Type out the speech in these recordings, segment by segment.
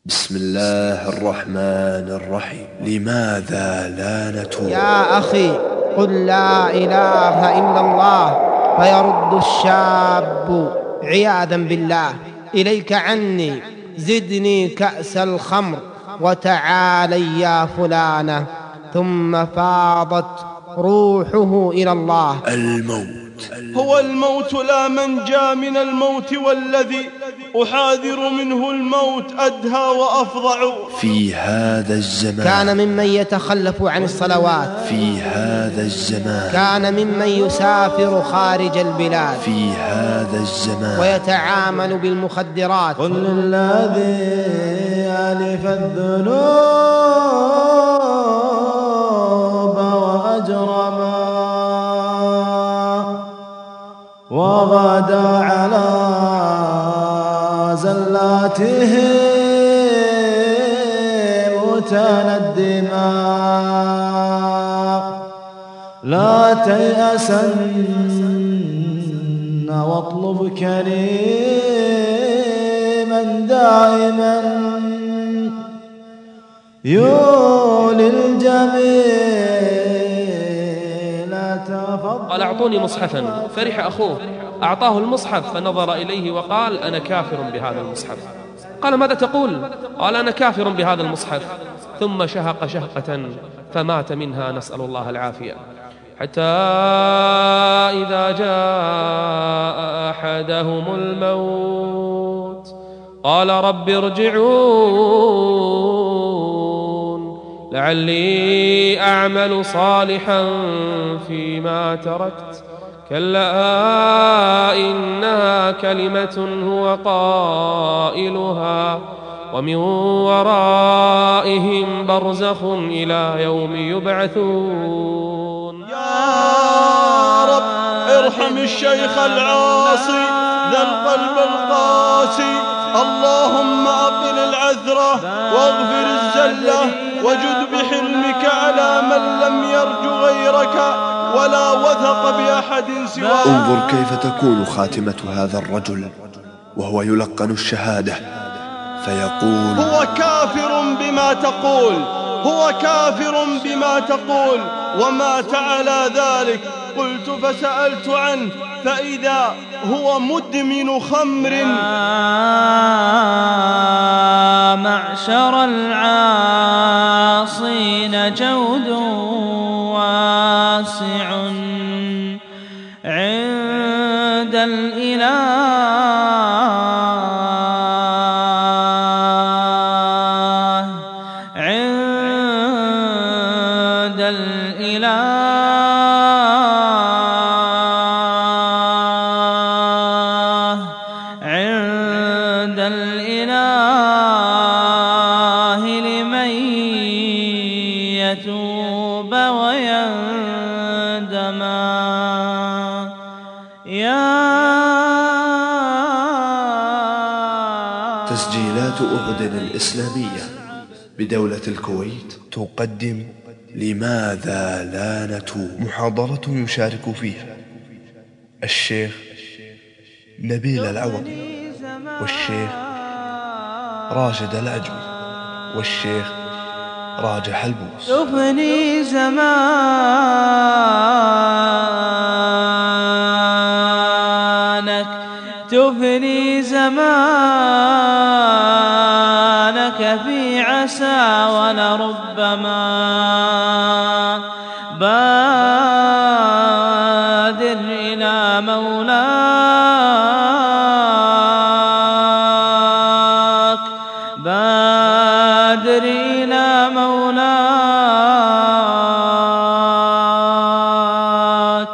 بسم الله الرحمن الرحيم. لماذا لا نتوب؟ يا أخي قل لا إله إلا الله فيرد الشاب عياذا بالله إليك عني، زدني كأس الخمر وتعالي يا فلانة، ثم فاضت روحه إلى الله. الموت هو الموت، لا منجى من الموت، والذي أحاذر منه الموت أدهى وأفظع. في هذا الزمان كان ممن يتخلف عن الصلوات، في هذا الزمان كان ممن يسافر خارج البلاد، في هذا الزمان ويتعامل بالمخدرات. قل للذي ألف الذنوب وأجرما وغدا على زلاته متندما، لا تيأسن واطلب كريما دائما يولي الجميل تفضل. قال أعطوني مصحفا، فرح أخوه، أعطاه المصحف فنظر إليه وقال أنا كافر بهذا المصحف. قال ماذا تقول؟ قال أنا كافر بهذا المصحف. ثم شهق شهقة فمات منها، نسأل الله العافية. حتى إذا جاء أحدهم الموت قال رب ارجعون لعلي أعمل صالحا فيما تركت، كلا إنها كلمة هو قائلها ومن ورائهم برزخ إلى يوم يبعثون. يا رب ارحم الشيخ العاصي ذا القلب القاسي، اللهم أقل العثرة واغفر الزلة وجد بحلمك على من لم يرج غيرك ولا وثق بأحد سواك. انظر كيف تكون خاتمة هذا الرجل وهو يلقن الشهادة فيقول هو كافر بما تقول، هو كافر بما تقول، ومات على ذلك. قلت فسألت عنه فإذا هو مدمن خمر. معشر العاصين جود واسع عند الإله، عند الإله عند الإله لمن يتوب ويندما. تسجيلات أحد الإسلامية بدولة الكويت تقدم لماذا لا نتوب، محاضرة يشارك فيها الشيخ نبيل العوضي والشيخ راشد العجمي والشيخ راجح البوس. تفني زمانك، تفني زمانك في عسى ولربما بادر إلى مولاك، بادر إلى مولاك،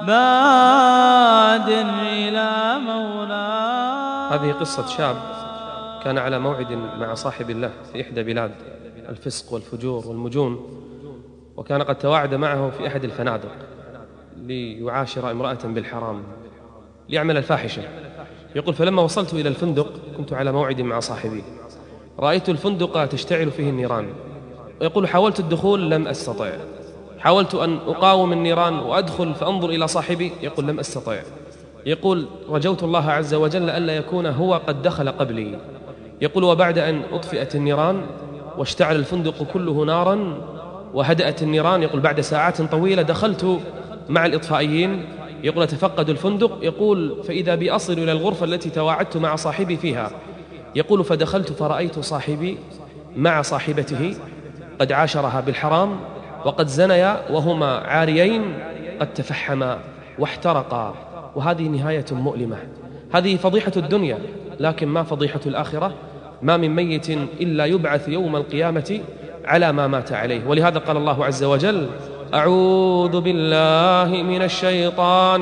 بادر إلى مولاك. هذه قصة شاب كان على موعد مع صاحب الله في إحدى بلاد الفسق والفجور والمجون، وكان قد تواعد معه في أحد الفنادق ليعاشر امرأة بالحرام ليعمل الفاحشة. يقول فلما وصلت إلى الفندق كنت على موعد مع صاحبي، رأيت الفندق تشتعل فيه النيران. ويقول حاولت الدخول لم أستطع، حاولت أن أقاوم النيران وأدخل فأنظر إلى صاحبي، يقول لم أستطع. يقول رجوت الله عز وجل ألا يكون هو قد دخل قبلي، يقول وبعد أن أطفئت النيران واشتعل الفندق كله نارا وهدأت النيران، يقول بعد ساعات طويلة دخلت مع الإطفائيين، يقول أتفقد الفندق، يقول فإذا بي أصل إلى الغرفة التي تواعدت مع صاحبي فيها، يقول فدخلت فرأيت صاحبي مع صاحبته قد عاشرها بالحرام وقد زنيا وهما عاريين قد تفحما واحترقا، وهذه نهاية مؤلمة. هذه فضيحة الدنيا، لكن ما فضيحة الآخرة؟ ما من ميت إلا يبعث يوم القيامة على ما مات عليه. ولهذا قال الله عز وجل أعوذ بالله من الشيطان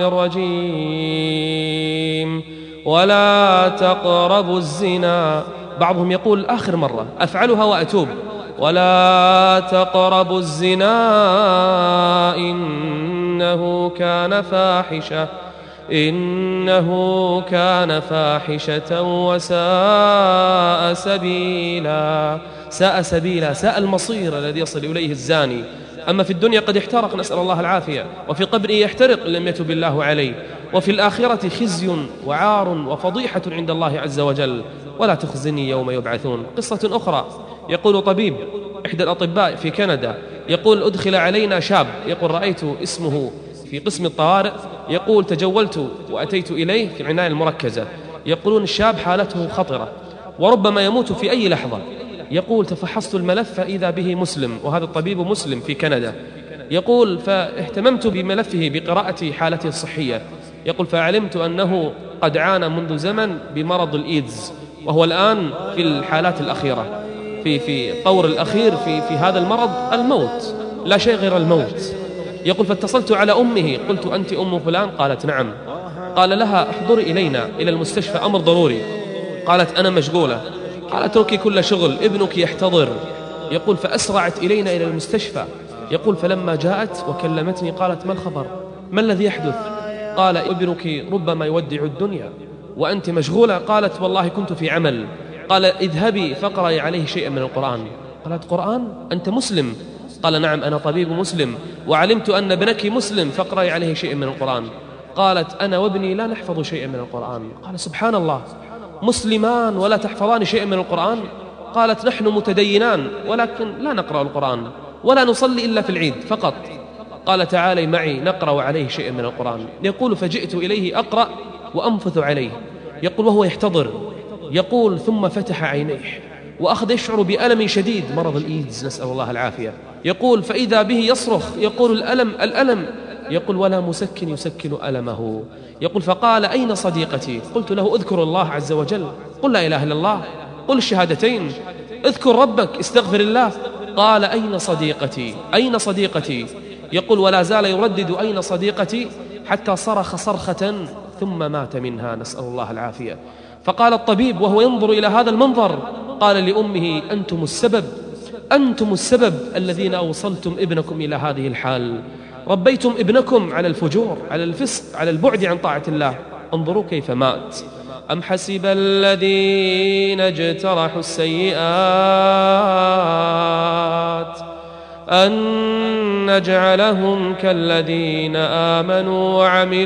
الرجيم ولا تقربوا الزنا. بعضهم يقول آخر مرة أفعلها وأتوب، ولا تقربوا الزنا إنه كان فاحشة وساء سبيلا. ساء سبيلا، ساء المصير الذي يصل إليه الزاني. أما في الدنيا قد احترق، نسأل الله العافية، وفي قبره يحترق إن لم يتب الله عليه، وفي الآخرة خزي وعار وفضيحة عند الله عز وجل. ولا تخزني يوم يبعثون. قصة أخرى، يقول طبيب إحدى الأطباء في كندا، يقول أدخل علينا شاب، يقول رأيت اسمه في قسم الطوارئ، يقول تجولت وأتيت إليه في العناية المركزة، يقولون الشاب حالته خطرة وربما يموت في أي لحظة. يقول تفحصت الملف فإذا به مسلم، وهذا الطبيب مسلم في كندا. يقول فاهتممت بملفه بقراءة حالته الصحية، يقول فعلمت أنه قد عانى منذ زمن بمرض الإيدز، وهو الآن في الحالات الأخيرة، في الطور الأخير في هذا المرض، الموت، لا شيء غير الموت. يقول فاتصلت على أمه، قلت أنت أم فلان؟ قالت نعم. قال لها احضري إلينا إلى المستشفى، أمر ضروري. قالت أنا مشغولة. قال اتركي كل شغل، ابنك يحتضر. يقول فأسرعت إلينا إلى المستشفى. يقول فلما جاءت وكلمتني قالت ما الخبر؟ ما الذي يحدث؟ قال ابنك ربما يودع الدنيا وأنت مشغولة. قالت والله كنت في عمل. قال اذهبي فاقرأي عليه شيئا من القرآن. قالت قرآن؟ أنت مسلم؟ قال نعم أنا طبيب مسلم وعلمت أن ابنك مسلم فاقرأي عليه شيئا من القرآن. قالت أنا وابني لا نحفظ شيئا من القرآن. قال سبحان الله، مسلمان ولا تحفظان شيئا من القرآن؟ قالت نحن متدينان ولكن لا نقرأ القرآن ولا نصلي إلا في العيد فقط. قال تعالي معي نقرأ عليه شيئا من القرآن. يقول فجئت إليه أقرأ وأنفث عليه، يقول وهو يحتضر. يقول ثم فتح عينيه وأخذ يشعر بألم شديد، مرض الإيدز نسأل الله العافية. يقول فإذا به يصرخ، يقول الألم الألم. يقول ولا مسكن يسكن ألمه. يقول فقال أين صديقتي؟ قلت له اذكر الله عز وجل، قل لا إله إلا الله، قل الشهادتين، اذكر ربك، استغفر الله. قال أين صديقتي؟ أين صديقتي؟ يقول ولا زال يردد أين صديقتي حتى صرخ صرخة ثم مات منها، نسأل الله العافية. فقال الطبيب وهو ينظر إلى هذا المنظر، قال لأمه أنتم السبب الذين أوصلتم ابنكم إلى هذه الحال، ربيتم ابنكم على الفجور، على الفسق، على البعد عن طاعة الله. انظروا كيف مات. أم حسب الذين اجترحوا السيئات أن نجعلهم كالذين آمنوا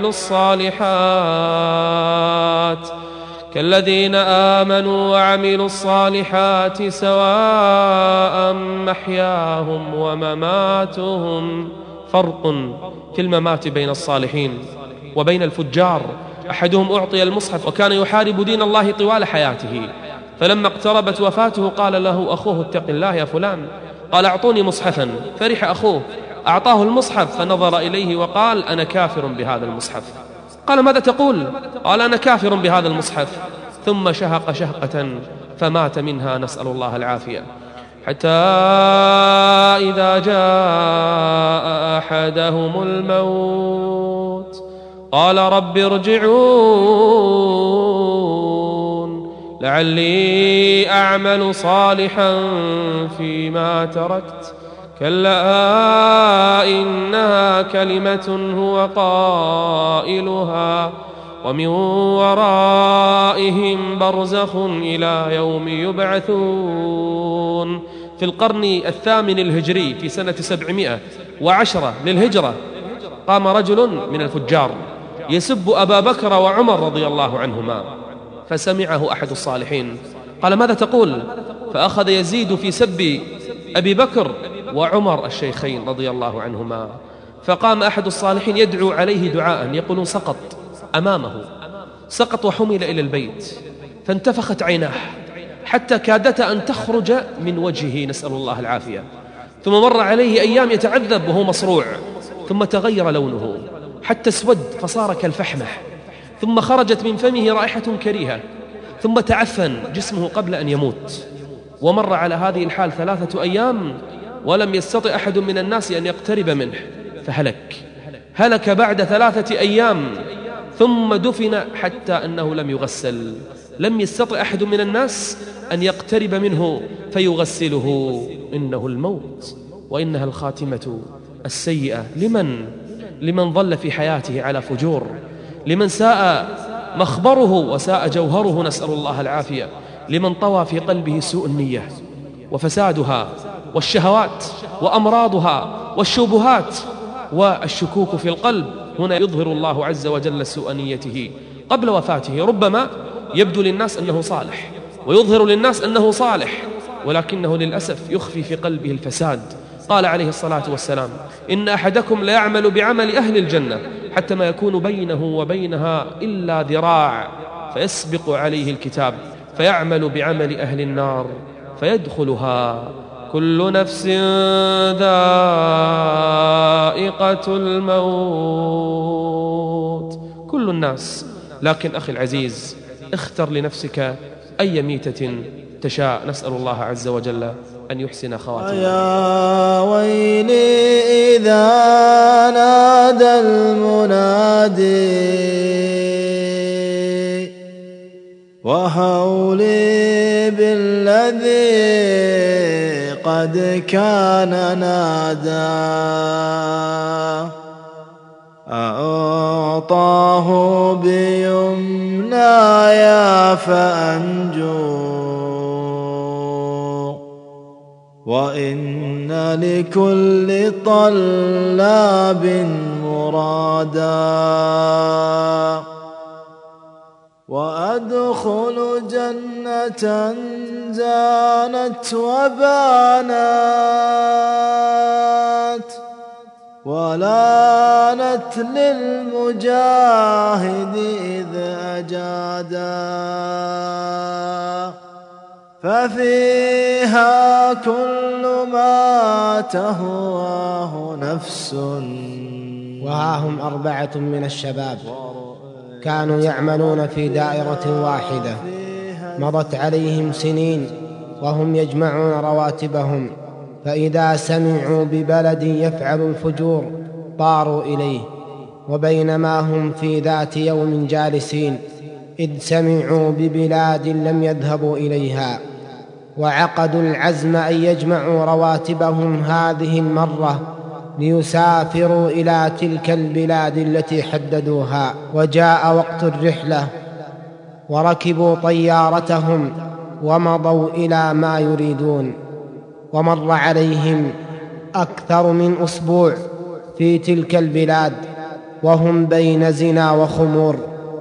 وعملوا الصالحات سواء محياهم ومماتهم. فرق في الممات بين الصالحين وبين الفجار. أحدهم أعطي المصحف وكان يحارب دين الله طوال حياته، فلما اقتربت وفاته قال له أخوه اتق الله يا فلان، قال أعطوني مصحفا. فرح أخوه، أعطاه المصحف فنظر إليه وقال أنا كافر بهذا المصحف. قال ماذا تقول؟ قال أنا كافر بهذا المصحف. ثم شهق شهقة فمات منها، نسأل الله العافية. حتى إذا جاء أحدهم الموت قال رب ارجعون لعلي أعمل صالحا فيما تركت كلا إنها كلمة هو قائلها ومن ورائهم برزخ إلى يوم يبعثون. في القرن الثامن الهجري في سنة 710 للهجرة قام رجل من الفجار يسب أبا بكر وعمر رضي الله عنهما، فسمعه أحد الصالحين قال: ماذا تقول؟ فأخذ يزيد في سب أبي بكر وعمر الشيخين رضي الله عنهما. فقام أحد الصالحين يدعو عليه دعاء، يقولون سقط أمامه، سقط وحمل إلى البيت، فانتفخت عيناه حتى كادت أن تخرج من وجهه، نسأل الله العافية. ثم مر عليه أيام يتعذب وهو مصروع، ثم تغير لونه حتى اسود فصار كالفحمة، ثم خرجت من فمه رائحة كريهة، ثم تعفن جسمه قبل أن يموت. ومر على هذه الحال 3 أيام ولم يستطع أحد من الناس أن يقترب منه، فهلك بعد 3 أيام، ثم دفن حتى أنه لم يغسل. لم يستطع أحد من الناس أن يقترب منه فيغسله. إنه الموت وإنها الخاتمة السيئة. لمن ظل في حياته على فجور، لمن ساء مخبره وساء جوهره، نسأل الله العافية، لمن طوى في قلبه سوء النية وفسادها والشهوات وأمراضها والشبهات والشكوك في القلب. هنا يظهر الله عز وجل سوء نيته قبل وفاته. ربما يبدو للناس أنه صالح ويظهر للناس أنه صالح، ولكنه للأسف يخفي في قلبه الفساد. قال عليه الصلاة والسلام: إن أحدكم ليعمل بعمل أهل الجنة حتى ما يكون بينه وبينها إلا ذراع، فيسبق عليه الكتاب فيعمل بعمل أهل النار فيدخلها. كل نفس ذائقة الموت، كل الناس. لكن أخي العزيز، اختر لنفسك أي ميتة تشاء. نسأل الله عز وجل أن يحسن خواتمنا. يا ويلي إذا نادى المنادي وهولي بالذي قد كان نادى، أعطاه بيمنايا فأنجو، وإن لكل طلاب مرادا، وأدخل جنة زانت وبانت، ولانت للمجاهد إذ أجادا، ففيها كل ما تهواه نفس. وها هم 4 من الشباب كانوا يعملون في دائرة واحدة، مضت عليهم سنين وهم يجمعون رواتبهم، فإذا سمعوا ببلد يفعل الفجور طاروا إليه. وبينما هم في ذات يوم جالسين إذ سمعوا ببلاد لم يذهبوا إليها، وعقدوا العزم أن يجمعوا رواتبهم هذه المرة ليسافروا إلى تلك البلاد التي حددوها. وجاء وقت الرحلة وركبوا طيارتهم ومضوا إلى ما يريدون. ومر عليهم أكثر من أسبوع في تلك البلاد وهم بين زنا وخمور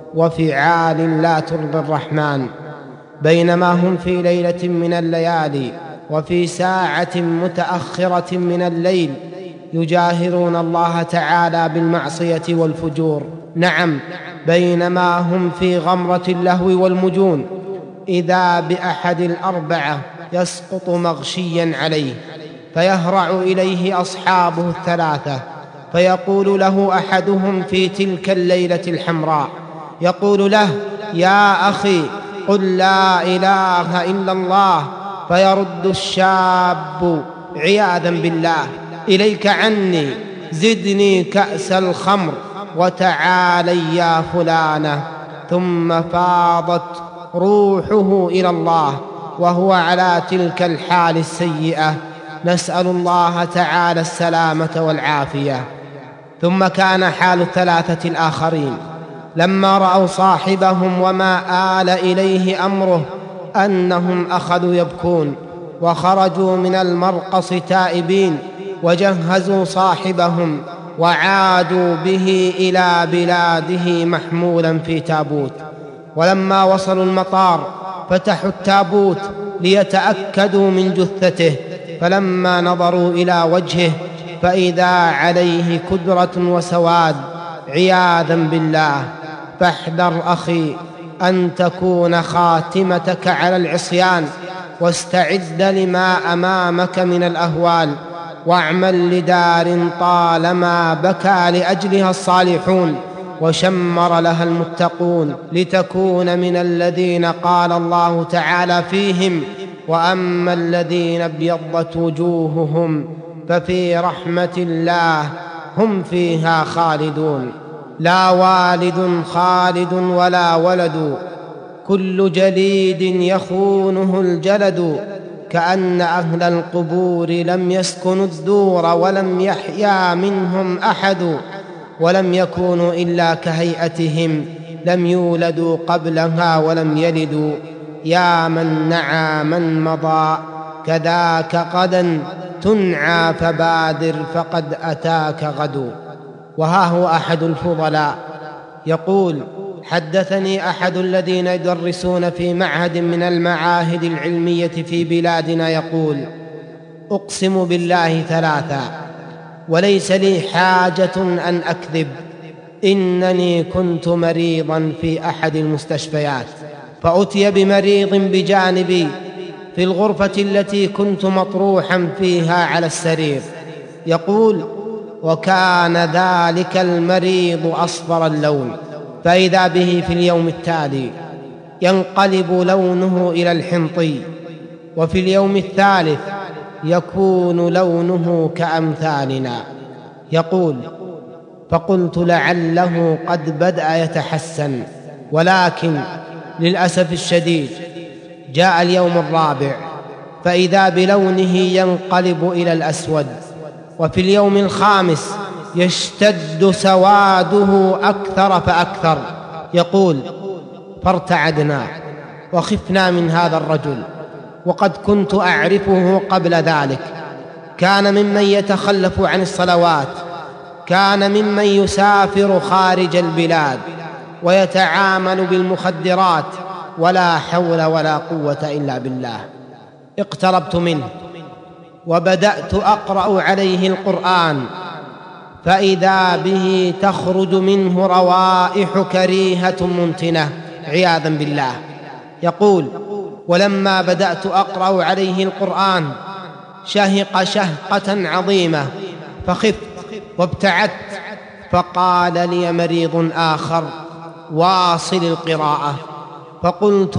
وفعال لا ترضي الرحمن. بينما هم في ليلة من الليالي وفي ساعة متأخرة من الليل يجاهرون الله تعالى بالمعصية والفجور. نعم، بينما هم في غمرة اللهو والمجون إذا بأحد ال4 يسقط مغشيا عليه، فيهرع إليه أصحابه 3 فيقول له أحدهم في تلك الليلة الحمراء، يقول له: يا أخي قل لا إله إلا الله. فيرد الشاب عياذا بالله: إليك عني، زدني كأس الخمر وتعالي يا فلانة. ثم فاضت روحه إلى الله وهو على تلك الحال السيئة، نسأل الله تعالى السلامة والعافية. ثم كان حال ال3 الآخرين لما رأوا صاحبهم وما آل إليه أمره أنهم أخذوا يبكون، وخرجوا من المرقص تائبين، وجهزوا صاحبهم وعادوا به إلى بلاده محمولا في تابوت. ولما وصلوا المطار فتحوا التابوت ليتأكدوا من جثته، فلما نظروا إلى وجهه فإذا عليه كدرة وسواد عياذا بالله. فاحذر أخي أن تكون خاتمتك على العصيان، واستعد لما أمامك من الأهوال، واعمل لدار طالما بكى لأجلها الصالحون وشمر لها المتقون، لتكون من الذين قال الله تعالى فيهم: وأما الذين ابيضت وجوههم ففي رحمة الله هم فيها خالدون. لا والد خالد ولا ولد، كل جليد يخونه الجلد، كأن أهل القبور لم يسكنوا الدور ولم يحيا منهم أحد، ولم يكونوا إلا كهيئتهم، لم يولدوا قبلها ولم يلدوا. يا من نعى من مضى كذاك غدا تنعى، فبادر فقد أتاك غد. وها هو أحد الفضلاء يقول: حدثني أحد الذين يدرسون في معهد من المعاهد العلمية في بلادنا يقول: أقسم بالله ثلاثا وليس لي حاجة أن أكذب، إنني كنت مريضا في أحد المستشفيات، فأتي بمريض بجانبي في الغرفة التي كنت مطروحا فيها على السرير. يقول: وكان ذلك المريض أصفر اللون، فإذا به في اليوم التالي ينقلب لونه إلى الحنطي، وفي اليوم الثالث يكون لونه كأمثالنا. يقول: فقلت لعله قد بدأ يتحسن، ولكن للأسف الشديد جاء اليوم الرابع فإذا بلونه ينقلب إلى الأسود، وفي اليوم الخامس يشتد سواده أكثر فأكثر. يقول: فارتعدنا وخفنا من هذا الرجل، وقد كنت أعرفه قبل ذلك. كان ممن يتخلف عن الصلوات، كان ممن يسافر خارج البلاد ويتعامل بالمخدرات، ولا حول ولا قوة إلا بالله. اقتربت منه وبدأت أقرأ عليه القرآن، فإذا به تخرج منه روائح كريهة منتنة عياذا بالله. يقول: ولما بدأت أقرأ عليه القرآن شهق شهقة عظيمة، فخفت وابتعدت، فقال لي مريض آخر: واصل القراءة. فقلت: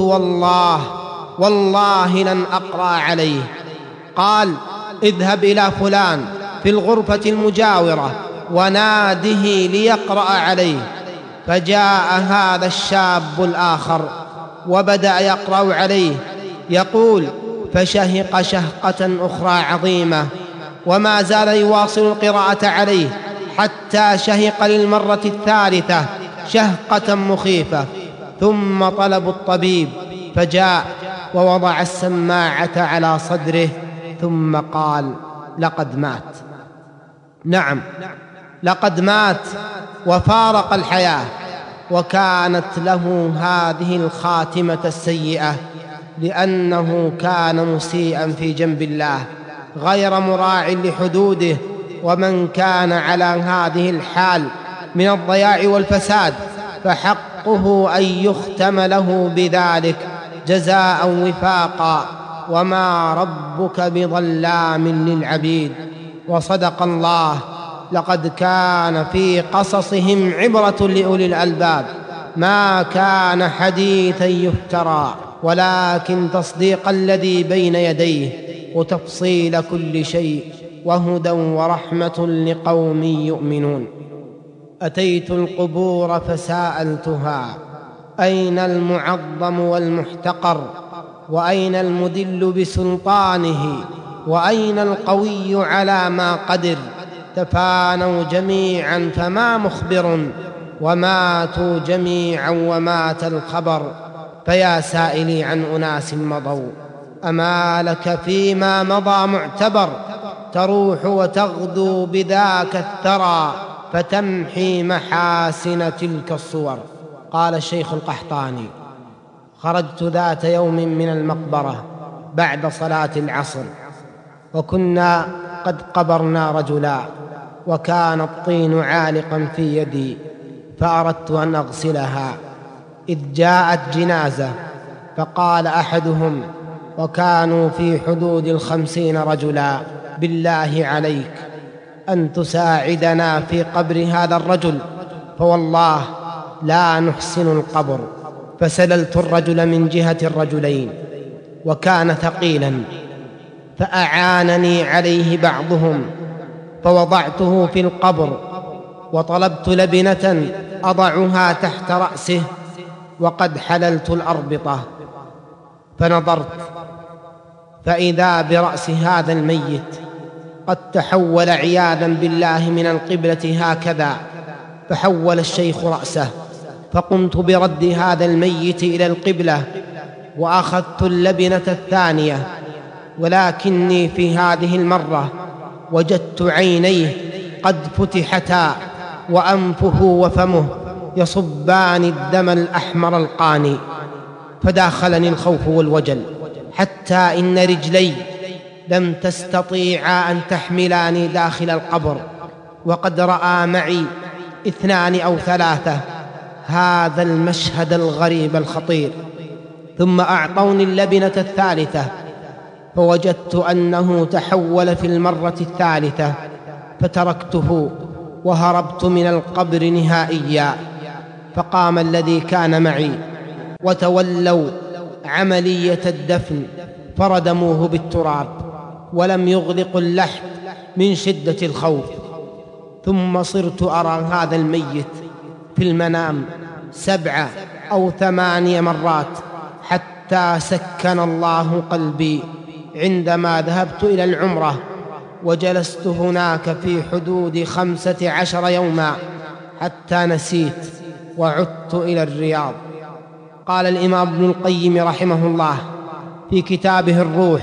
والله لن أقرأ عليه. قال: اذهب إلى فلان في الغرفة المجاورة وناده ليقرأ عليه. فجاء هذا الشاب الآخر وبدأ يقرأ عليه. يقول: فشهق شهقة أخرى عظيمة، وما زال يواصل القراءة عليه حتى شهق للمرة الثالثة شهقة مخيفة. ثم طلبوا الطبيب، فجاء ووضع السماعة على صدره، ثم قال: لقد مات. نعم، لقد مات وفارق الحياة. وكانت له هذه الخاتمة السيئة لأنه كان مسيئا في جنب الله غير مراع لحدوده. ومن كان على هذه الحال من الضياع والفساد فحقه أن يختم له بذلك جزاء وفاقا، وما ربك بظلام للعبيد. وصدق الله: لقد كان في قصصهم عبرة لأولي الألباب، ما كان حديثا يفترى، ولكن تصديق الذي بين يديه وتفصيل كل شيء وهدى ورحمة لقوم يؤمنون. أتيت القبور فسألتها: أين المعظم والمحتقر؟ وأين المدل بسلطانه؟ وأين القوي على ما قدر؟ تفانوا جميعا فما مخبر، وماتوا جميعا ومات الخبر. فيا سائلي عن أناس مضوا، أما لك فيما مضى معتبر؟ تروح وتغدو بذاك الثرى فتمحي محاسن تلك الصور. قال الشيخ القحطاني: خرجت ذات يوم من المقبرة بعد صلاة العصر، وكنا قد قبرنا رجلا، وكان الطين عالقا في يدي، فأردت أن أغسلها، إذ جاءت جنازة، فقال أحدهم، وكانوا في حدود 50 رجلا: بالله عليك أن تساعدنا في قبر هذا الرجل، فوالله لا نحسن القبر. فسللت الرجل من جهة الرجلين، وكان ثقيلا، فأعانني عليه بعضهم، فوضعته في القبر، وطلبت لبنة أضعها تحت رأسه، وقد حللت الأربطة، فنظرت فإذا برأس هذا الميت قد تحول عياذا بالله من القبلة هكذا، فحول الشيخ رأسه، فقمت برد هذا الميت إلى القبلة، وأخذت اللبنة الثانية، ولكني في هذه المرة وجدت عينيه قد فتحتا، وأنفه وفمه يصبان الدم الأحمر القاني، فداخلني الخوف والوجل، حتى إن رجلي لم تستطيعا أن تحملاني داخل القبر، وقد رأى معي 2 أو 3 هذا المشهد الغريب الخطير. ثم أعطوني اللبنة الثالثة، فوجدت أنه تحول في المرة الثالثة، فتركته وهربت من القبر نهائيا. فقام الذي كان معي وتولوا عملية الدفن، فردموه بالتراب، ولم يغلقوا اللحد من شدة الخوف. ثم صرت أرى هذا الميت في المنام 7 أو 8 مرات، حتى سكن الله قلبي عندما ذهبت إلى العمرة، وجلست هناك في حدود 15 يوما، حتى نسيت وعدت إلى الرياض. قال الإمام ابن القيم رحمه الله في كتابه الروح: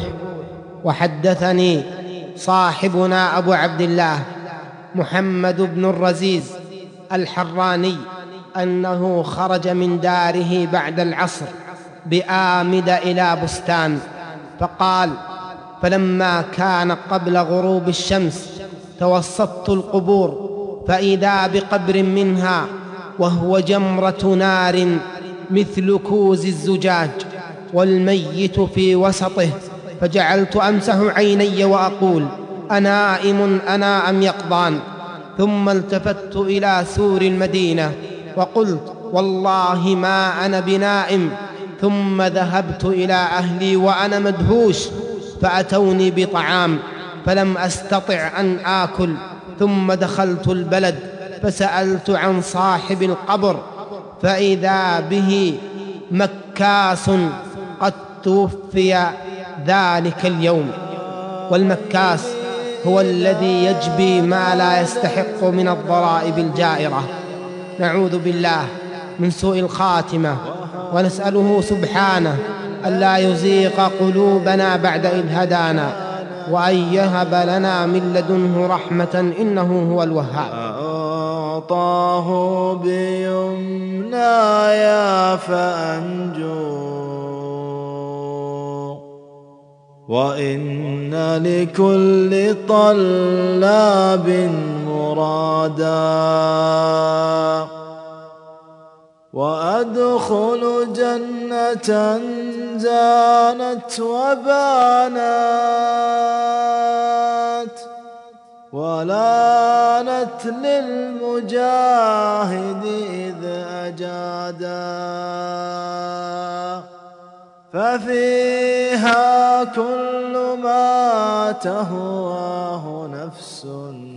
وحدثني صاحبنا أبو عبد الله محمد بن الرزيز الحراني أنه خرج من داره بعد العصر بآمد إلى بستان، فقال: فلما كان قبل غروب الشمس توسطت القبور، فإذا بقبر منها وهو جمرة نار مثل كوز الزجاج، والميت في وسطه، فجعلت أمسح عيني وأقول: أنائم أنا أم يقظان؟ ثم التفت إلى سور المدينة وقلت: والله ما أنا بنائم. ثم ذهبت إلى أهلي وأنا مدهوش، فأتوني بطعام فلم أستطع أن آكل. ثم دخلت البلد فسألت عن صاحب القبر، فإذا به مكاس قد توفي ذلك اليوم. والمكاس هو الذي يجبي ما لا يستحق من الضرائب الجائرة. نعوذ بالله من سوء الخاتمة، ونسأله سبحانه ألا يزيغ قلوبنا بعد إذ هدانا، وأن يهب لنا من لدنه رحمة إنه هو الوهاب. أعطاه بيمناي فأنجو، وإن لكل طلاب مرادا، وأدخل جنة زانت وبانت، ولانت للمجاهد إذ أجادا، ففيها كل ما تهواه نفس،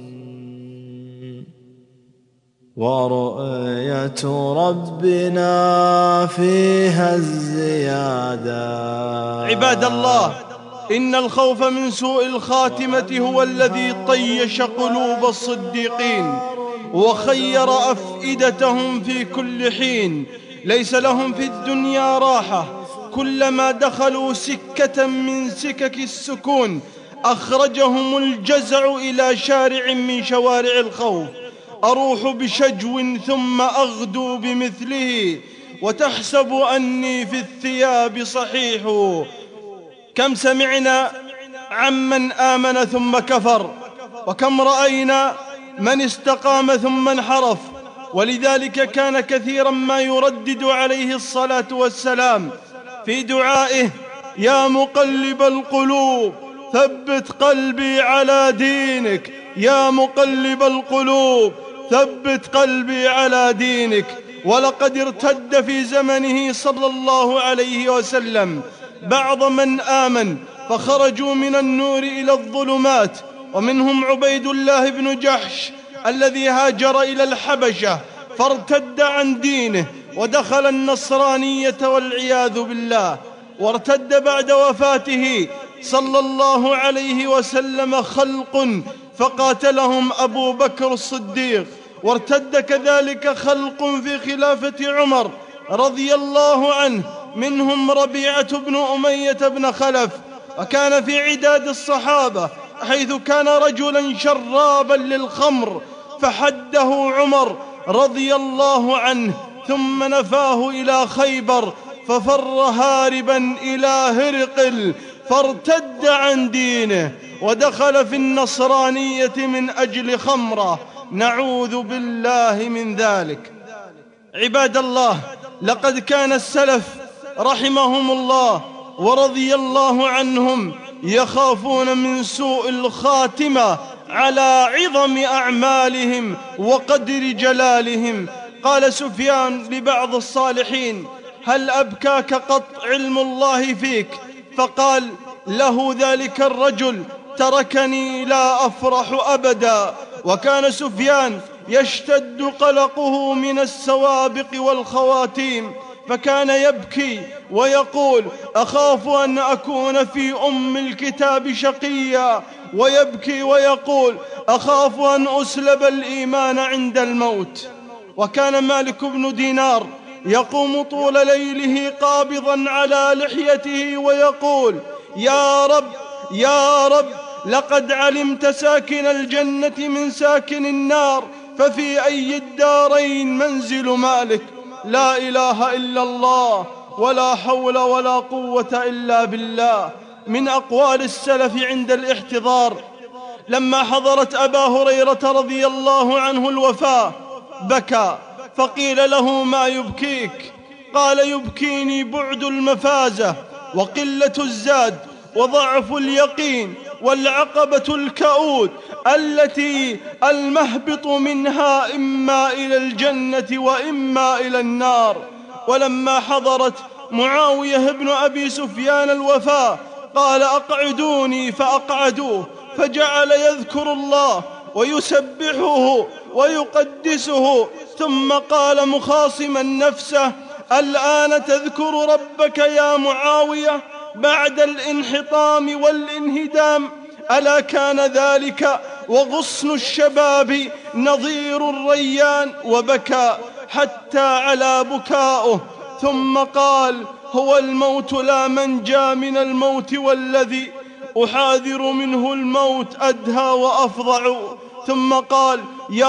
ورؤية ربنا فيها الزيادة. عباد الله، إن الخوف من سوء الخاتمة هو الذي طيش قلوب الصديقين وخير أفئدتهم في كل حين. ليس لهم في الدنيا راحة، كلما دخلوا سكة من سكك السكون أخرجهم الجزع إلى شارع من شوارع الخوف. أروح بشجو ثم أغدو بمثله، وتحسب أني في الثياب صحيح. كم سمعنا عمن آمن ثم كفر، وكم رأينا من استقام ثم انحرف. ولذلك كان كثيرا ما يردد عليه الصلاة والسلام في دعائه: يا مقلب القلوب ثبت قلبي على دينك، يا مقلب القلوب ثبت قلبي على دينك. ولقد ارتد في زمنه صلى الله عليه وسلم بعض من آمن فخرجوا من النور إلى الظلمات، ومنهم عبيد الله بن جحش الذي هاجر إلى الحبشة فارتد عن دينه ودخل النصرانية والعياذ بالله. وارتد بعد وفاته صلى الله عليه وسلم خلق فقاتلهم أبو بكر الصديق، وارتد كذلك خلق في خلافة عمر رضي الله عنه، منهم ربيعة بن أمية بن خلف. وكان في عداد الصحابة حيث كان رجلا شرابا للخمر فحده عمر رضي الله عنه، ثم نفاه إلى خيبر ففر هاربا إلى هرقل فارتد عن دينه ودخل في النصرانية من أجل خمرة، نعوذ بالله من ذلك. عباد الله، لقد كان السلف رحمهم الله ورضي الله عنهم يخافون من سوء الخاتمة على عظم أعمالهم وقدر جلالهم. قال سفيان لبعض الصالحين: هل أبكاك قط علم الله فيك؟ فقال له ذلك الرجل: تركني لا أفرح أبدا. وكان سفيان يشتد قلقه من السوابق والخواتيم، فكان يبكي ويقول: أخاف أن أكون في أم الكتاب شقيا، ويبكي ويقول: أخاف أن أسلب الإيمان عند الموت. وكان مالك بن دينار يقوم طول ليله قابضا على لحيته ويقول: يا رب يا رب، لقد علمت ساكن الجنة من ساكن النار، ففي أي الدارين منزل مالك؟ لا إله إلا الله، ولا حول ولا قوة إلا بالله. من أقوال السلف عند الاحتضار: لما حضرت أبا هريرة رضي الله عنه الوفاة بكى، فقيل له: ما يبكيك؟ قال: يبكيني بعد المفازة وقلة الزاد وضعف اليقين والعقبة الكؤود التي المهبط منها إما إلى الجنة وإما إلى النار. ولما حضرت معاوية بن أبي سفيان الوفاة قال: أقعدوني، فأقعدوه، فجعل يذكر الله ويسبحه ويقدسه، ثم قال مخاصما نفسه: الآن تذكر ربك يا معاوية بعد الانحطام والانهدام؟ ألا كان ذلك وغصن الشباب نظير الريان؟ وبكى حتى على بكاؤه، ثم قال: هو الموت لا منجى من الموت، والذي أحاذر منه الموت أدهى وأفظع. ثم قال: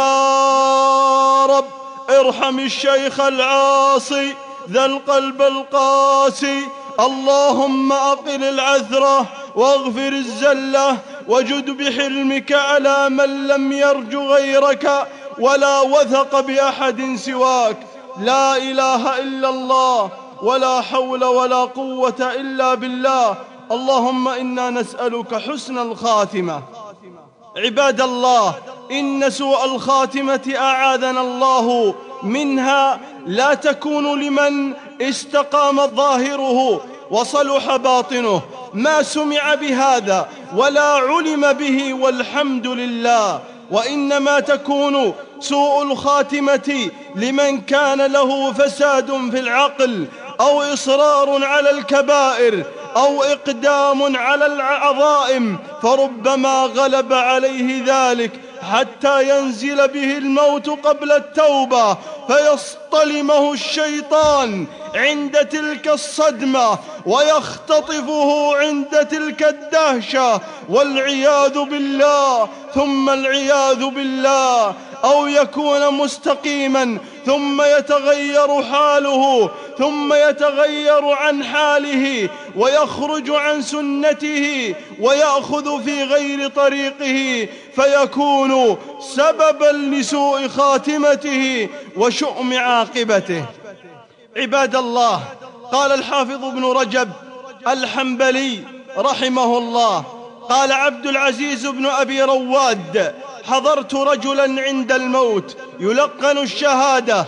يا رب ارحم الشيخ العاصي ذا القلب القاسي، اللهم أقل العثرة واغفر الزلة وجد بحلمك على من لم يرج غيرك ولا وثق بأحد سواك. لا إله إلا الله، ولا حول ولا قوة إلا بالله. اللهم إنا نسألك حسن الخاتمة. عباد الله، إن سوء الخاتمة أعاذنا الله منها لا تكون لمن استقام ظاهره وصلح باطنه. ما سمع بهذا ولا علم به والحمد لله، وإنما تكون سوء الخاتمة لمن كان له فساد في العقل، أو إصرار على الكبائر، أو إقدام على العظائم، فربما غلب عليه ذلك حتى ينزل به الموت قبل التوبة، فيصطلمه الشيطان عند تلك الصدمة ويختطفه عند تلك الدهشة، والعياذ بالله ثم العياذ بالله. أو يكون مستقيما ثم يتغير حاله، ثم يتغير عن حاله ويخرج عن سنته ويأخذ في غير طريقه، فيكون سببا لسوء خاتمته وشؤم عاقبته. عباد الله، قال الحافظ ابن رجب الحنبلي رحمه الله، قال عبد العزيز بن أبي رواد: حضرت رجلا عند الموت يلقن الشهادة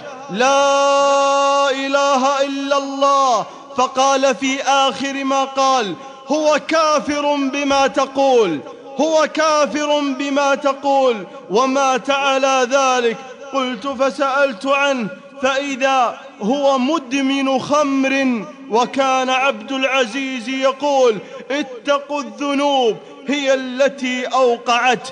لا إله إلا الله، فقال في آخر ما قال: هو كافر بما تقول، هو كافر بما تقول، ومات على ذلك. قلت فسألت عنه فإذا هو مدمن خمر. وكان عبد العزيز يقول: اتقوا الذنوب هي التي أوقعت،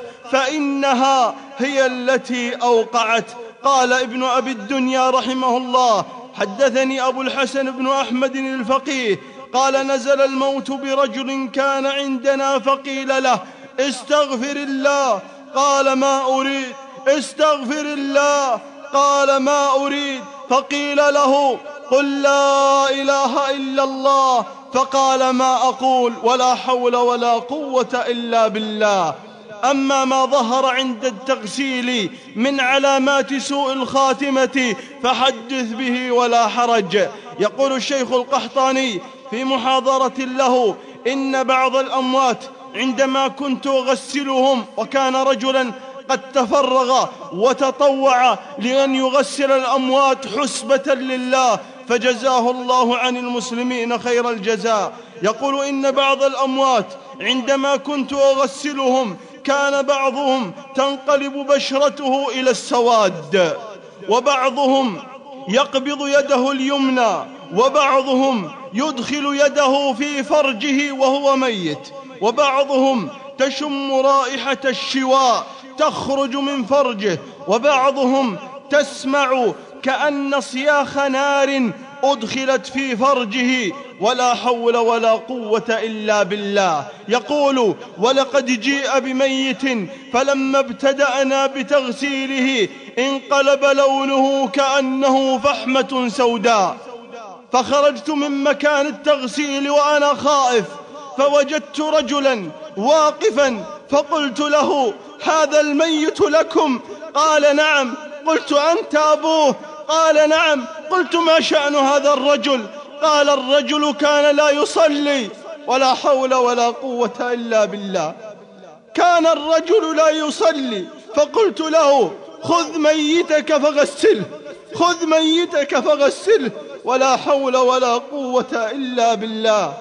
فإنها هي التي أوقعت. قال ابن أبي الدنيا رحمه الله: حدثني أبو الحسن بن أحمد الفقيه قال: نزل الموت برجل كان عندنا فقيل له: استغفر الله. قال: ما أريد. استغفر الله. قال: ما أريد. فقيل له: قل لا إله إلا الله. فقال: ما أقول، ولا حول ولا قوة إلا بالله. أما ما ظهر عند التغسيل من علامات سوء الخاتمة فحدث به ولا حرج. يقول الشيخ القحطاني في محاضرة له: إن بعض الأموات عندما كنت أغسلهم، وكان رجلا قد تفرغ وتطوع لأن يغسل الأموات حسبة لله، فجزاه الله عن المسلمين خير الجزاء. يقول: إن بعض الأموات عندما كنت أغسلهم كان بعضهم تنقلب بشرته إلى السواد، وبعضهم يقبض يده اليمنى، وبعضهم يدخل يده في فرجه وهو ميت، وبعضهم تشم رائحة الشواء تخرج من فرجه، وبعضهم تسمع كأن صياخ نار أدخلت في فرجه، ولا حول ولا قوة إلا بالله. يقول: ولقد جيء بميت فلما ابتدأنا بتغسيله انقلب لونه كأنه فحمة سوداء، فخرجت من مكان التغسيل وأنا خائف، فوجدت رجلا واقفا فقلت له: هذا الميت لكم؟ قال: نعم. قلت: أنت أبوه؟ قال: نعم. قلت: ما شأن هذا الرجل؟ قال: الرجل كان لا يصلي. ولا حول ولا قوة إلا بالله. كان الرجل لا يصلي، فقلت له: خذ ميتك فغسله، خذ ميتك فغسله. ولا حول ولا قوة إلا بالله.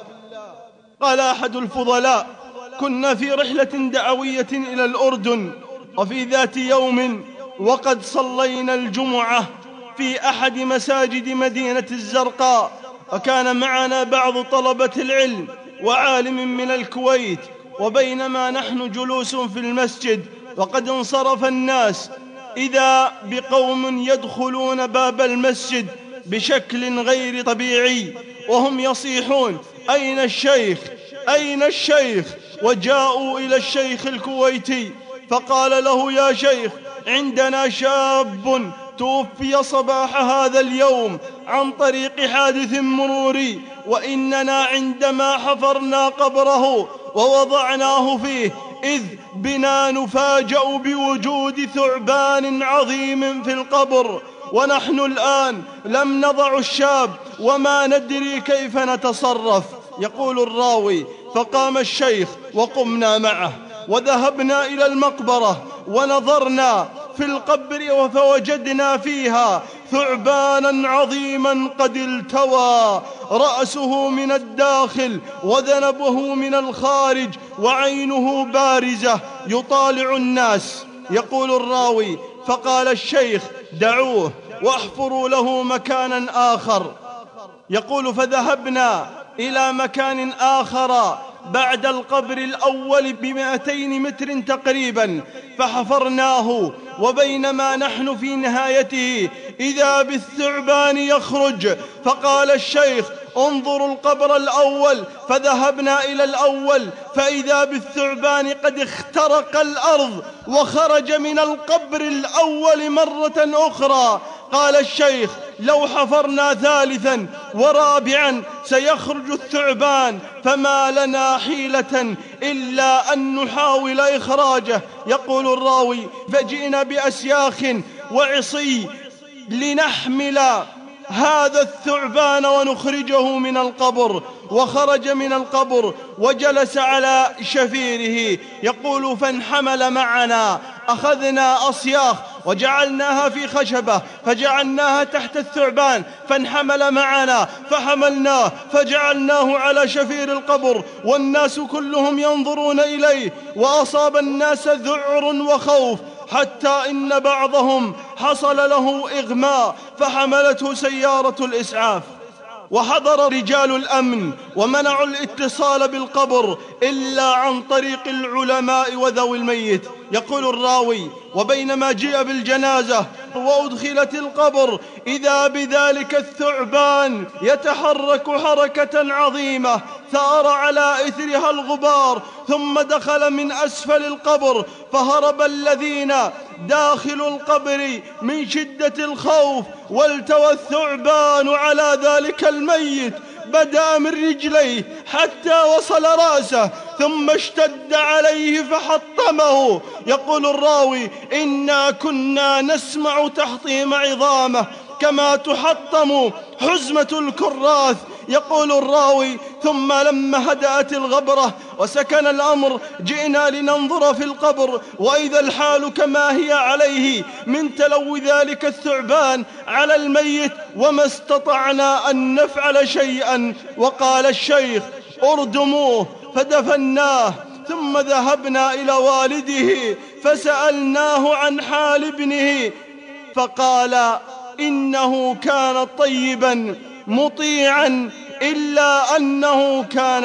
قال أحد الفضلاء: كنا في رحلة دعوية إلى الأردن، وفي ذات يوم وقد صلينا الجمعة في أحد مساجد مدينة الزرقاء، وكان معنا بعض طلبة العلم وعالم من الكويت، وبينما نحن جلوس في المسجد وقد انصرف الناس، إذا بقوم يدخلون باب المسجد بشكل غير طبيعي وهم يصيحون: أين الشيخ؟ أين الشيخ؟ وجاءوا إلى الشيخ الكويتي فقال له: يا شيخ، عندنا شاب توفي صباح هذا اليوم عن طريق حادث مروري، وإننا عندما حفرنا قبره ووضعناه فيه إذ بنا نفاجأ بوجود ثعبان عظيم في القبر، ونحن الآن لم نضع الشاب وما ندري كيف نتصرف. يقول الراوي: فقام الشيخ وقمنا معه وذهبنا إلى المقبرة ونظرنا في القبر فوجدنا فيها ثعبانا عظيما قد التوى، رأسه من الداخل وذنبه من الخارج وعينه بارزة يطالع الناس. يقول الراوي: فقال الشيخ: دعوه واحفروا له مكانا آخر. يقول: فذهبنا إلى مكان آخر بعد القبر الأول ب200 متر تقريبا، فحفرناه، وبينما نحن في نهايته إذا بالثعبان يخرج. فقال الشيخ: انظروا القبر الأول. فذهبنا إلى الأول فإذا بالثعبان قد اخترق الأرض وخرج من القبر الأول مرة أخرى. قال الشيخ: لو حفرنا ثالثا ورابعا سيخرج الثعبان، فما لنا حيلة إلا أن نحاول إخراجه. يقول الراوي: فجئنا بأسياخ وعصي لنحمل هذا الثعبان ونخرجه من القبر. وخرج من القبر وجلس على شفيره. يقول: فانحمل معنا، أخذنا أصياخ وجعلناها في خشبة فجعلناها تحت الثعبان، فانحمل معنا فحملناه فجعلناه على شفير القبر، والناس كلهم ينظرون إليه، وأصاب الناس ذعر وخوف، حتى إن بعضهم حصل له إغماء فحملته سيارة الإسعاف. وحضر رجال الأمن ومنعوا الاتصال بالقبر إلا عن طريق العلماء وذوي الميت. يقول الراوي: وبينما جيء بالجنازة وأدخلت القبر إذا بذلك الثعبان يتحرك حركة عظيمة، ثار على إثرها الغبار، ثم دخل من أسفل القبر، فهرب الذين داخل القبر من شدة الخوف، والتوى الثعبان على ذلك الميت، بدأ من رجليه حتى وصل رأسه، ثم اشتد عليه فحطمه. يقول الراوي: إنا كنا نسمع تحطيم عظامه كما تحطم حزمة الكراث. يقول الراوي: ثم لما هدأت الغبرة وسكن الأمر جئنا لننظر في القبر، وإذا الحال كما هي عليه من تلو ذلك الثعبان على الميت، وما استطعنا أن نفعل شيئا. وقال الشيخ: اردموه، فدفناه. ثم ذهبنا إلى والده فسألناه عن حال ابنه، فقال: إنه كان طيبا مطيعا، إلا أنه كان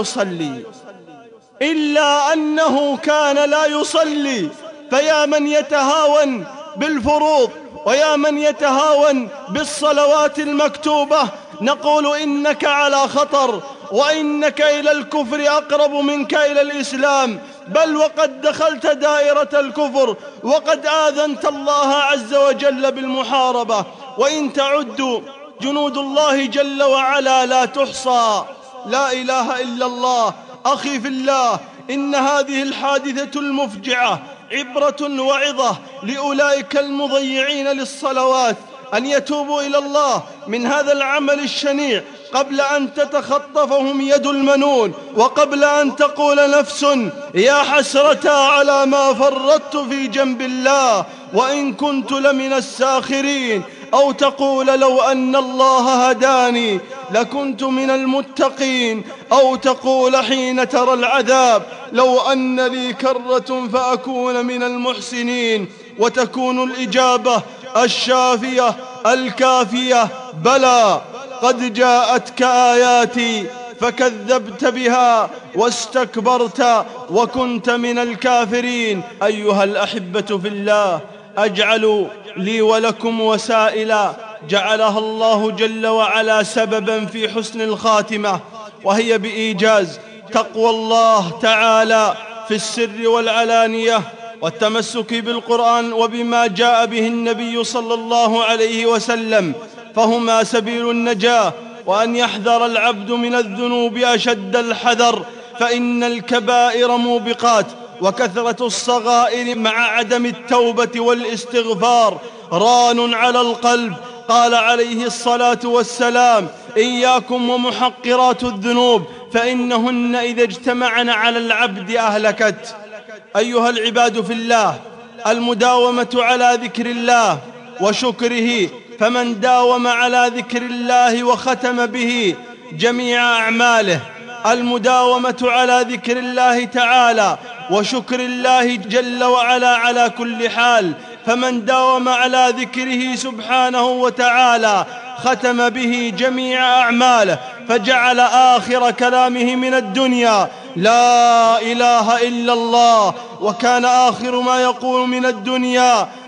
لا يصلي. فيا من يتهاون بالفروض ويا من يتهاون بالصلوات المكتوبة، نقول: إنك على خطر، وإنك إلى الكفر أقرب منك إلى الإسلام، بل وقد دخلت دائرة الكفر، وقد آذنت الله عز وجل بالمحاربة. وإن تعدوا جنود الله جل وعلا لا تحصى. لا إله إلا الله. أخي في الله، إن هذه الحادثة المفجعة عبرة وعظة لأولئك المضيعين للصلوات، أن يتوبوا إلى الله من هذا العمل الشنيع قبل أن تتخطفهم يد المنون، وقبل أن تقول نفس: يا حسرة على ما فرطت في جنب الله وإن كنت لمن الساخرين، أو تقول: لو أن الله هداني لكنت من المتقين، أو تقول حين ترى العذاب: لو أن لي كرة فأكون من المحسنين. وتكون الإجابة الشافية الكافية: بلى، قد جاءتك آياتي فكذبت بها واستكبرت وكنت من الكافرين. أيها الأحبة في الله، أجعل لي ولكم وسائل جعلها الله جل وعلا سببا في حسن الخاتمة، وهي بإيجاز تقوى الله تعالى في السر والعلانية، والتمسك بالقرآن وبما جاء به النبي صلى الله عليه وسلم، فهما سبيل النجاة. وأن يحذر العبد من الذنوب أشد الحذر، فإن الكبائر موبقات، وكثرة الصغائر مع عدم التوبة والاستغفار ران على القلب. قال عليه الصلاة والسلام: إياكم ومحقرات الذنوب فإنهن إذا اجتمعن على العبد أهلكت. أيها العباد في الله، المداومة على ذكر الله وشكره، فمن داوم على ذكر الله وختم به جميع أعماله، المداومة على ذكر الله تعالى وشكر الله جل وعلا على كل حال، فمن داوم على ذكره سبحانه وتعالى ختم به جميع أعماله، فجعل آخر كلامه من الدنيا لا إله إلا الله، وكان آخر ما يقول من الدنيا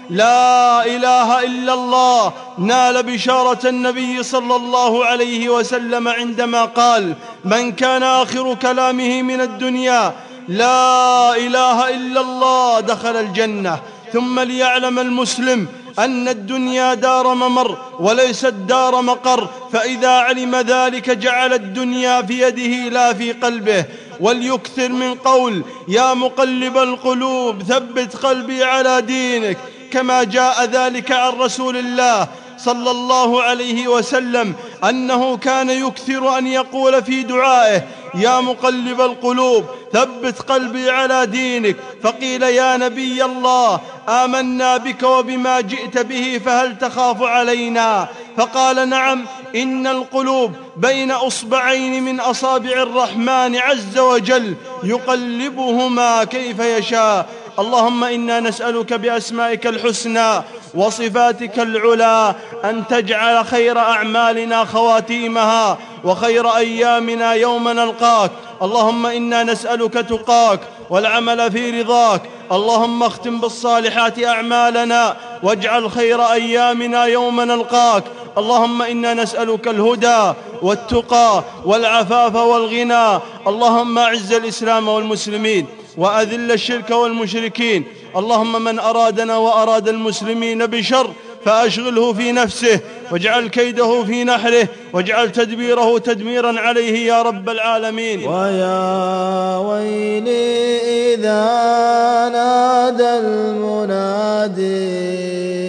لا إله إلا الله نال بشارة النبي صلى الله عليه وسلم عندما قال: من كان آخر كلامه من الدنيا لا إله إلا الله دخل الجنة. ثم ليعلم المسلم أن الدنيا دار ممر وليست دار مقر، فإذا علم ذلك جعل الدنيا في يده لا في قلبه. وليكثر من قول: يا مقلب القلوب ثبت قلبي على دينك، كما جاء ذلك عن رسول الله صلى الله عليه وسلم أنه كان يكثر أن يقول في دعائه: يا مقلب القلوب ثبت قلبي على دينك. فقيل: يا نبي الله، آمنا بك وبما جئت به، فهل تخاف علينا؟ فقال: نعم، إن القلوب بين أصبعين من أصابع الرحمن عز وجل يقلبهما كيف يشاء. اللهم إنا نسألك بأسمائك الحسنى وصفاتك العلى أن تجعل خير أعمالنا خواتيمها وخير أيامنا يوم نلقاك. اللهم إنا نسألك تقاك والعمل في رضاك. اللهم اختم بالصالحات أعمالنا واجعل خير أيامنا يوم نلقاك. اللهم إنا نسألك الهدى والتقى والعفاف والغنى. اللهم أعز الإسلام والمسلمين وأذل الشرك والمشركين. اللهم من أرادنا وأراد المسلمين بشر فأشغله في نفسه واجعل كيده في نحره واجعل تدبيره تدميرا عليه يا رب العالمين. ويا ويلي إذا نادى المنادي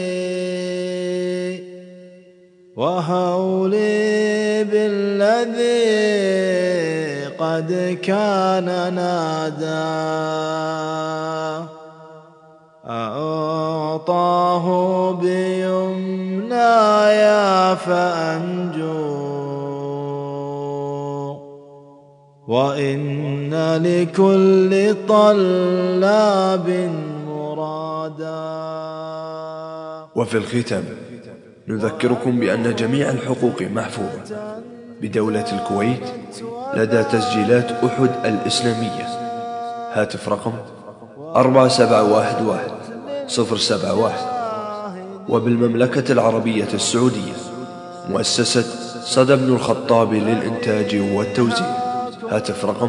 وهولي بالذي قد كان نادى أعطاه بيمنايا فأنجو وإن لكل طلاب مرادا. وفي الختام نذكركم بأن جميع الحقوق محفوظة بدولة الكويت لدى تسجيلات أحد الإسلامية. هاتف رقم 4711-071. وبالمملكة العربية السعودية مؤسسة صدى بن الخطاب للإنتاج والتوزيع. هاتف رقم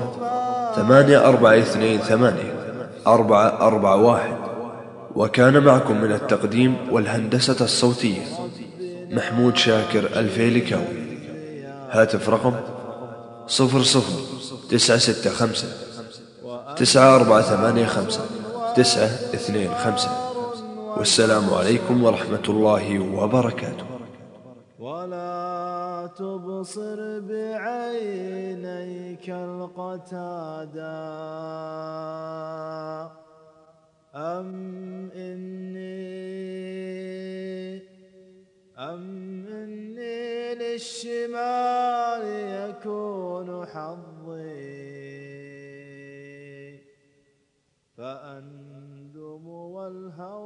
8428-441. وكان معكم من التقديم والهندسة الصوتية محمود شاكر الفيلكاوي. هاتف رقم 00-965-9485-925. والسلام عليكم ورحمة الله وبركاته. ولا تبصر بعينيك القتادا أم إني للشمال يكون حظي فأندم والهوى